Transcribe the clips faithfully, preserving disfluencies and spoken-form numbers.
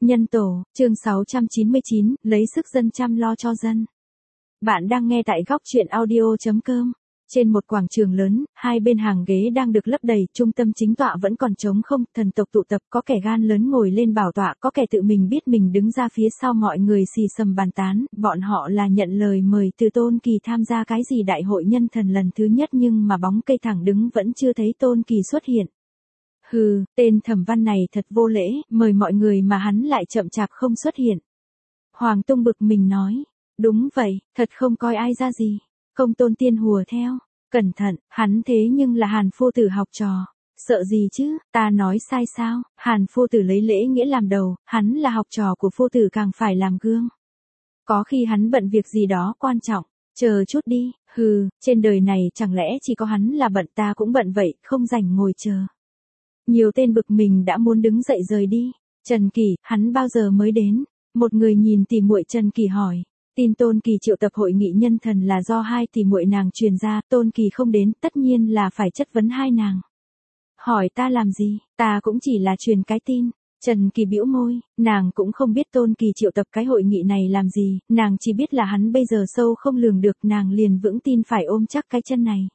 Nhân tổ, chương sáu trăm chín mươi chín, lấy sức dân chăm lo cho dân. Bạn đang nghe tại góc truyện audio chấm com. Trên một quảng trường lớn, hai bên hàng ghế đang được lấp đầy, trung tâm chính tọa vẫn còn trống không, thần tộc tụ tập, có kẻ gan lớn ngồi lên bảo tọa, có kẻ tự mình biết mình đứng ra phía sau mọi người xì xầm bàn tán, bọn họ là nhận lời mời từ Tôn Kỳ tham gia cái gì đại hội nhân thần lần thứ nhất nhưng mà bóng cây thẳng đứng vẫn chưa thấy Tôn Kỳ xuất hiện. Hừ, tên Thẩm Văn này thật vô lễ, mời mọi người mà hắn lại chậm chạp không xuất hiện. Hoàng Tung bực mình nói, đúng vậy, thật không coi ai ra gì. Công Tôn Tiên hùa theo, cẩn thận, hắn thế nhưng là Hàn phu tử học trò. Sợ gì chứ, ta nói sai sao, Hàn phu tử lấy lễ nghĩa làm đầu, hắn là học trò của phu tử càng phải làm gương. Có khi hắn bận việc gì đó quan trọng, chờ chút đi, hừ, trên đời này chẳng lẽ chỉ có hắn là bận, ta cũng bận vậy, không rảnh ngồi chờ. Nhiều tên bực mình đã muốn đứng dậy rời đi. Trần Kỳ, hắn bao giờ mới đến? Một người nhìn tỉ muội Trần Kỳ hỏi. Tin Tôn Kỳ triệu tập hội nghị nhân thần là do hai tỉ muội nàng truyền ra, Tôn Kỳ không đến, tất nhiên là phải chất vấn hai nàng. Hỏi ta làm gì, ta cũng chỉ là truyền cái tin. Trần Kỳ bĩu môi, nàng cũng không biết Tôn Kỳ triệu tập cái hội nghị này làm gì, nàng chỉ biết là hắn bây giờ sâu không lường được, nàng liền vững tin phải ôm chắc cái chân này.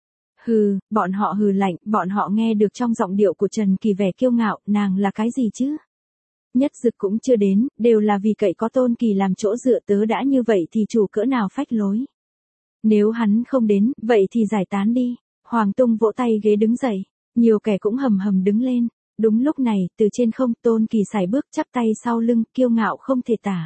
Hừ, bọn họ hừ lạnh, bọn họ nghe được trong giọng điệu của Trần Kỳ vẻ kiêu ngạo, nàng là cái gì chứ? Nhất Dực cũng chưa đến, đều là vì cậy có Tôn Kỳ làm chỗ dựa, tớ đã như vậy thì chủ cỡ nào phách lối. Nếu hắn không đến, vậy thì giải tán đi. Hoàng Tung vỗ tay ghế đứng dậy, nhiều kẻ cũng hầm hầm đứng lên. Đúng lúc này, từ trên không, Tôn Kỳ sải bước chắp tay sau lưng, kiêu ngạo không thể tả.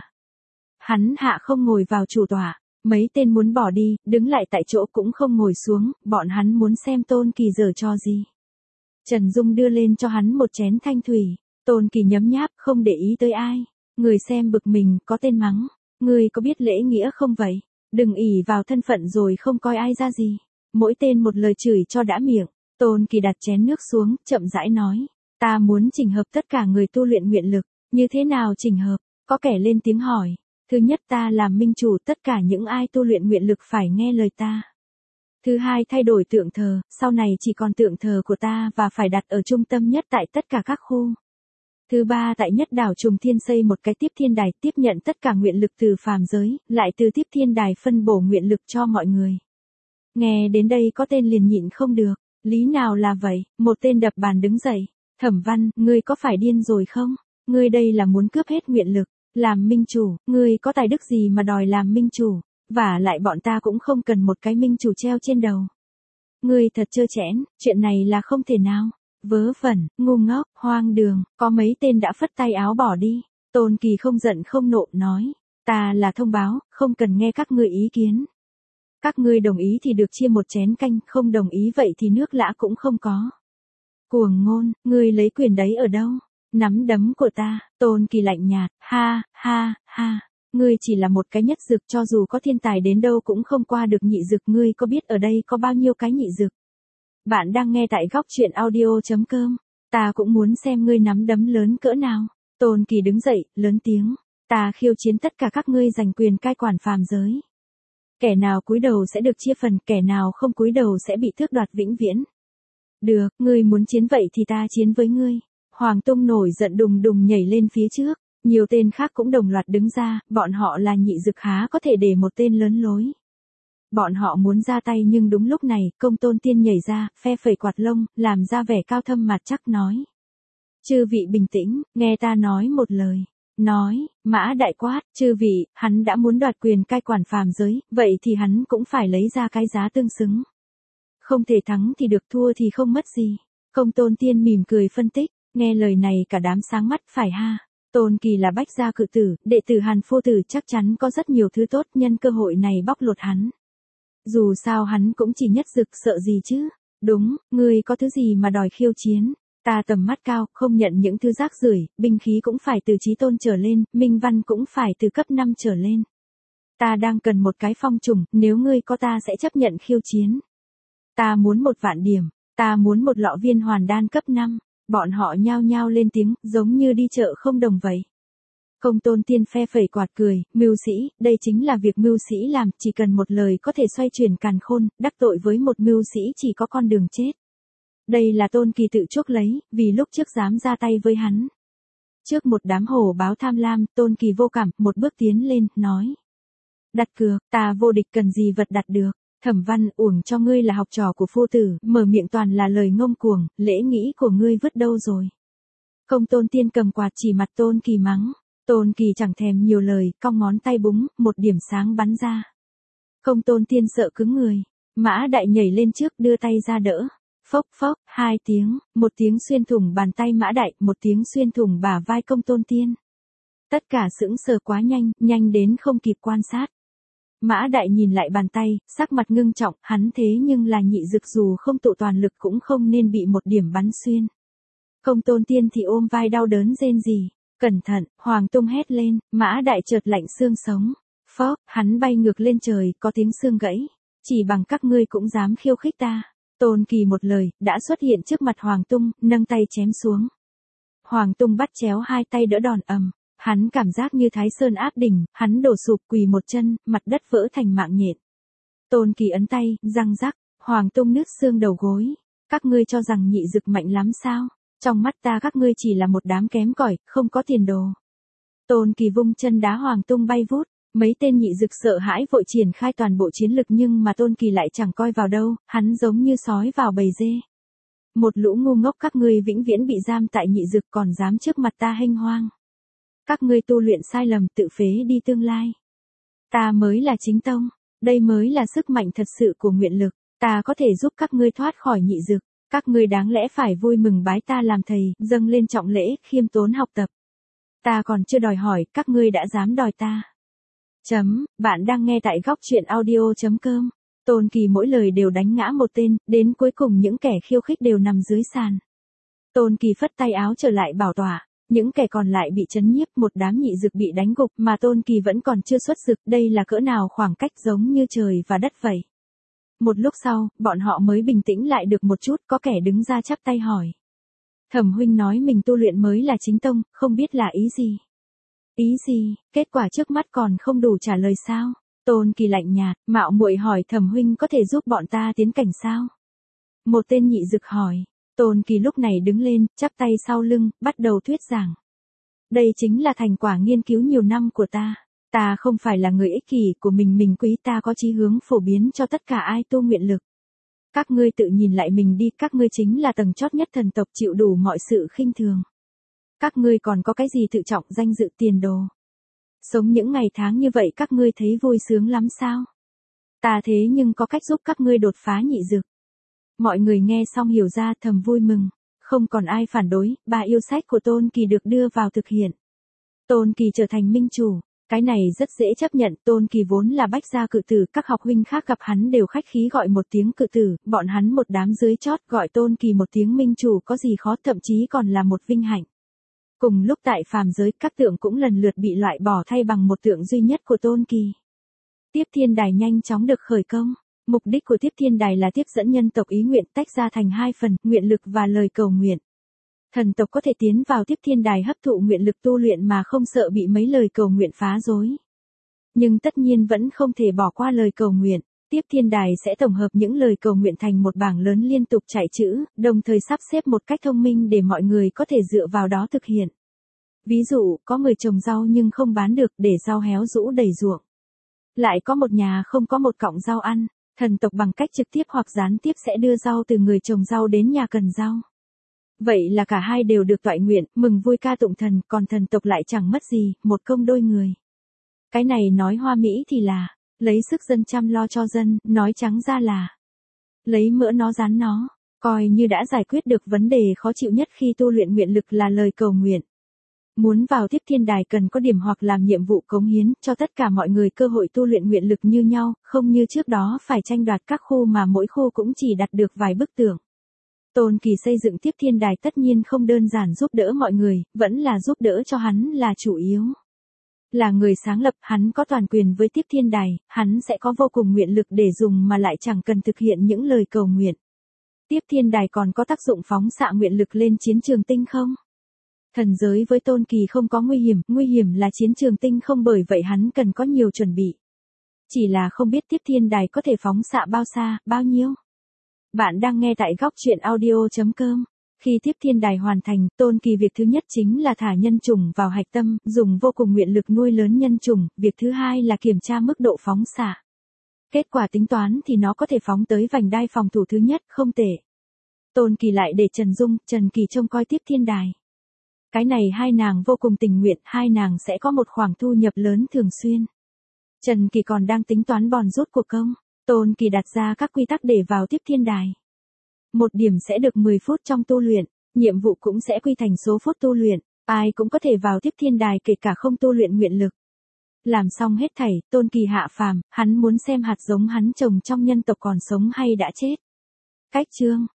Hắn hạ không ngồi vào chủ tọa. Mấy tên muốn bỏ đi, đứng lại tại chỗ cũng không ngồi xuống, bọn hắn muốn xem Tôn Kỳ giở trò gì. Trần Dung đưa lên cho hắn một chén thanh thủy, Tôn Kỳ nhấm nháp, không để ý tới ai. Người xem bực mình, có tên mắng, người có biết lễ nghĩa không vậy? Đừng ỷ vào thân phận rồi không coi ai ra gì. Mỗi tên một lời chửi cho đã miệng. Tôn Kỳ đặt chén nước xuống, chậm rãi nói, ta muốn chỉnh hợp tất cả người tu luyện nguyện lực. Như thế nào chỉnh hợp? Có kẻ lên tiếng hỏi. Thứ nhất, ta làm minh chủ, tất cả những ai tu luyện nguyện lực phải nghe lời ta. Thứ hai, thay đổi tượng thờ, sau này chỉ còn tượng thờ của ta và phải đặt ở trung tâm nhất tại tất cả các khu. Thứ ba, tại nhất đảo Trùng Thiên xây một cái tiếp thiên đài, tiếp nhận tất cả nguyện lực từ phàm giới, lại từ tiếp thiên đài phân bổ nguyện lực cho mọi người. Nghe đến đây có tên liền nhịn không được, lý nào là vậy? Một tên đập bàn đứng dậy, Thẩm Văn, ngươi có phải điên rồi không? Ngươi đây là muốn cướp hết nguyện lực. Làm minh chủ, ngươi có tài đức gì mà đòi làm minh chủ, và lại bọn ta cũng không cần một cái minh chủ treo trên đầu. Ngươi thật trơ trẽn, chuyện này là không thể nào. Vớ vẩn, ngu ngốc, hoang đường, có mấy tên đã phất tay áo bỏ đi. Tôn Kỳ không giận không nộ nói, ta là thông báo, không cần nghe các ngươi ý kiến. Các ngươi đồng ý thì được chia một chén canh, không đồng ý vậy thì nước lã cũng không có. Cuồng ngôn, ngươi lấy quyền đấy ở đâu? Nắm đấm của ta, Tôn Kỳ lạnh nhạt, ha, ha, ha, ngươi chỉ là một cái nhất dực, cho dù có thiên tài đến đâu cũng không qua được nhị dực, ngươi có biết ở đây có bao nhiêu cái nhị dực? Bạn đang nghe tại góc truyện audio chấm com, ta cũng muốn xem ngươi nắm đấm lớn cỡ nào. Tôn Kỳ đứng dậy, lớn tiếng, ta khiêu chiến tất cả các ngươi giành quyền cai quản phàm giới. Kẻ nào cúi đầu sẽ được chia phần, kẻ nào không cúi đầu sẽ bị tước đoạt vĩnh viễn. Được, ngươi muốn chiến vậy thì ta chiến với ngươi. Hoàng Tung nổi giận đùng đùng nhảy lên phía trước, nhiều tên khác cũng đồng loạt đứng ra, bọn họ là nhị dực há có thể để một tên lớn lối. Bọn họ muốn ra tay nhưng đúng lúc này, Công Tôn Tiên nhảy ra, phe phẩy quạt lông, làm ra vẻ cao thâm mặt chắc nói. Chư vị bình tĩnh, nghe ta nói một lời. Nói, Mã đại quát, chư vị, hắn đã muốn đoạt quyền cai quản phàm giới, vậy thì hắn cũng phải lấy ra cái giá tương xứng. Không thể thắng thì được, thua thì không mất gì. Công Tôn Tiên mỉm cười phân tích. Nghe lời này cả đám sáng mắt, phải ha. Tôn Kỳ là bách gia cự tử, đệ tử Hàn phu tử chắc chắn có rất nhiều thứ tốt, nhân cơ hội này bóc lột hắn. Dù sao hắn cũng chỉ nhất dực, sợ gì chứ? Đúng, ngươi có thứ gì mà đòi khiêu chiến? Ta tầm mắt cao, không nhận những thứ rác rưởi, binh khí cũng phải từ chí tôn trở lên, minh văn cũng phải từ cấp năm trở lên. Ta đang cần một cái phong trùng, nếu ngươi có ta sẽ chấp nhận khiêu chiến. Ta muốn một vạn điểm, ta muốn một lọ viên hoàn đan cấp năm. Bọn họ nhao nhao lên tiếng, giống như đi chợ không đồng vậy. Công Tôn Tiên phe phẩy quạt cười, mưu sĩ, đây chính là việc mưu sĩ làm, chỉ cần một lời có thể xoay chuyển càn khôn, đắc tội với một mưu sĩ chỉ có con đường chết. Đây là Tôn Kỳ tự chuốc lấy, vì lúc trước dám ra tay với hắn. Trước một đám hổ báo tham lam, Tôn Kỳ vô cảm, một bước tiến lên, nói. Đặt cược, ta vô địch cần gì vật đặt được. Thẩm Văn, uổng cho ngươi là học trò của phu tử, mở miệng toàn là lời ngông cuồng, lễ nghĩ của ngươi vứt đâu rồi. Công Tôn Tiên cầm quạt chỉ mặt Tôn Kỳ mắng. Tôn Kỳ chẳng thèm nhiều lời, cong ngón tay búng, một điểm sáng bắn ra. Công Tôn Tiên sợ cứng người. Mã Đại nhảy lên trước đưa tay ra đỡ. Phốc phốc, hai tiếng, một tiếng xuyên thủng bàn tay Mã Đại, một tiếng xuyên thủng bả vai Công Tôn Tiên. Tất cả sững sờ quá nhanh, nhanh đến không kịp quan sát. Mã Đại nhìn lại bàn tay, sắc mặt ngưng trọng, hắn thế nhưng là nhị dực dù không tụ toàn lực cũng không nên bị một điểm bắn xuyên. Công Tôn Tiên thì ôm vai đau đớn rên rỉ. Cẩn thận, Hoàng Tung hét lên, Mã Đại chợt lạnh xương sống. Phốc, hắn bay ngược lên trời, có tiếng xương gãy. Chỉ bằng các ngươi cũng dám khiêu khích ta. Tôn Kỳ một lời, đã xuất hiện trước mặt Hoàng Tung, nâng tay chém xuống. Hoàng Tung bắt chéo hai tay đỡ đòn ầm. Hắn cảm giác như Thái Sơn áp đỉnh, hắn đổ sụp quỳ một chân, mặt đất vỡ thành mạng nhện. Tôn Kỳ ấn tay, răng rắc, Hoàng Tung nứt xương đầu gối. Các ngươi cho rằng nhị dực mạnh lắm sao? Trong mắt ta các ngươi chỉ là một đám kém cỏi, không có tiền đồ. Tôn Kỳ vung chân đá Hoàng Tung bay vút. Mấy tên nhị dực sợ hãi vội triển khai toàn bộ chiến lực nhưng mà Tôn Kỳ lại chẳng coi vào đâu, hắn giống như sói vào bầy dê. Một lũ ngu ngốc các ngươi vĩnh viễn bị giam tại nhị dực còn dám trước mặt ta hênh hoang. Các ngươi tu luyện sai lầm tự phế đi tương lai. Ta mới là chính tông, đây mới là sức mạnh thật sự của nguyện lực, ta có thể giúp các ngươi thoát khỏi nhị dực, các ngươi đáng lẽ phải vui mừng bái ta làm thầy, dâng lên trọng lễ, khiêm tốn học tập. Ta còn chưa đòi hỏi, các ngươi đã dám đòi ta. Chấm, bạn đang nghe tại góc truyện audio.com. Tôn Kỳ mỗi lời đều đánh ngã một tên, đến cuối cùng những kẻ khiêu khích đều nằm dưới sàn. Tôn Kỳ phất tay áo trở lại bảo tọa, những kẻ còn lại bị chấn nhiếp, một đám nhị dực bị đánh gục mà Tôn Kỳ vẫn còn chưa xuất dực, đây là cỡ nào khoảng cách giống như trời và đất vậy. Một lúc sau, bọn họ mới bình tĩnh lại được một chút, có kẻ đứng ra chắp tay hỏi. Thẩm huynh nói mình tu luyện mới là chính tông, không biết là ý gì. Ý gì, kết quả trước mắt còn không đủ trả lời sao? Tôn Kỳ lạnh nhạt, mạo muội hỏi Thẩm huynh có thể giúp bọn ta tiến cảnh sao? Một tên nhị dực hỏi. Tôn Kỳ lúc này đứng lên, chắp tay sau lưng, bắt đầu thuyết giảng. Đây chính là thành quả nghiên cứu nhiều năm của ta. Ta không phải là người ích kỷ của mình mình quý, ta có chí hướng phổ biến cho tất cả ai tu nguyện lực. Các ngươi tự nhìn lại mình đi, các ngươi chính là tầng chót nhất thần tộc chịu đủ mọi sự khinh thường. Các ngươi còn có cái gì tự trọng danh dự tiền đồ. Sống những ngày tháng như vậy các ngươi thấy vui sướng lắm sao? Ta thế nhưng có cách giúp các ngươi đột phá nhị dực. Mọi người nghe xong hiểu ra thầm vui mừng. Không còn ai phản đối, ba yêu sách của Tôn Kỳ được đưa vào thực hiện. Tôn Kỳ trở thành minh chủ. Cái này rất dễ chấp nhận, Tôn Kỳ vốn là bách gia cự tử, các học huynh khác gặp hắn đều khách khí gọi một tiếng cự tử, bọn hắn một đám dưới chót gọi Tôn Kỳ một tiếng minh chủ có gì khó, thậm chí còn là một vinh hạnh. Cùng lúc tại phàm giới, các tượng cũng lần lượt bị loại bỏ thay bằng một tượng duy nhất của Tôn Kỳ. Tiếp Thiên Đài nhanh chóng được khởi công. Mục đích của Tiếp Thiên Đài là tiếp dẫn nhân tộc ý nguyện tách ra thành hai phần, nguyện lực và lời cầu nguyện. Thần tộc có thể tiến vào Tiếp Thiên Đài hấp thụ nguyện lực tu luyện mà không sợ bị mấy lời cầu nguyện phá rối. Nhưng tất nhiên vẫn không thể bỏ qua lời cầu nguyện. Tiếp Thiên Đài sẽ tổng hợp những lời cầu nguyện thành một bảng lớn liên tục chạy chữ, đồng thời sắp xếp một cách thông minh để mọi người có thể dựa vào đó thực hiện. Ví dụ, có người trồng rau nhưng không bán được để rau héo rũ đầy ruộng. Lại có một nhà không có một cọng rau ăn, thần tộc bằng cách trực tiếp hoặc gián tiếp sẽ đưa rau từ người trồng rau đến nhà cần rau. Vậy là cả hai đều được toại nguyện, mừng vui ca tụng thần, còn thần tộc lại chẳng mất gì, một công đôi người. Cái này nói hoa mỹ thì là, lấy sức dân chăm lo cho dân, nói trắng ra là, lấy mỡ nó rán nó, coi như đã giải quyết được vấn đề khó chịu nhất khi tu luyện nguyện lực là lời cầu nguyện. Muốn vào Tiếp Thiên Đài cần có điểm hoặc làm nhiệm vụ cống hiến, cho tất cả mọi người cơ hội tu luyện nguyện lực như nhau, không như trước đó phải tranh đoạt các khu mà mỗi khu cũng chỉ đặt được vài bức tượng. Tôn Kỳ xây dựng Tiếp Thiên Đài tất nhiên không đơn giản giúp đỡ mọi người, vẫn là giúp đỡ cho hắn là chủ yếu. Là người sáng lập, hắn có toàn quyền với Tiếp Thiên Đài, hắn sẽ có vô cùng nguyện lực để dùng mà lại chẳng cần thực hiện những lời cầu nguyện. Tiếp Thiên Đài còn có tác dụng phóng xạ nguyện lực lên chiến trường tinh không? Thần giới với Tôn Kỳ không có nguy hiểm, nguy hiểm là chiến trường tinh không, bởi vậy hắn cần có nhiều chuẩn bị. Chỉ là không biết Tiếp Thiên Đài có thể phóng xạ bao xa, bao nhiêu. Bạn đang nghe tại góc truyện audio.com. Khi tiếp thiên đài hoàn thành, Tôn Kỳ việc thứ nhất chính là thả nhân trùng vào hạch tâm, dùng vô cùng nguyện lực nuôi lớn nhân trùng, việc thứ hai là kiểm tra mức độ phóng xạ. Kết quả tính toán thì nó có thể phóng tới vành đai phòng thủ thứ nhất, không tệ. Tôn Kỳ lại để Trần Dung, Trần Kỳ trông coi tiếp thiên đài. Cái này hai nàng vô cùng tình nguyện, hai nàng sẽ có một khoản thu nhập lớn thường xuyên. Trần Kỳ còn đang tính toán bòn rút của công. Tôn Kỳ đặt ra các quy tắc để vào tiếp thiên đài. Một điểm sẽ được mười phút trong tu luyện, nhiệm vụ cũng sẽ quy thành số phút tu luyện, ai cũng có thể vào tiếp thiên đài kể cả không tu luyện nguyện lực. Làm xong hết thảy, Tôn Kỳ hạ phàm, hắn muốn xem hạt giống hắn trồng trong nhân tộc còn sống hay đã chết. Cách chương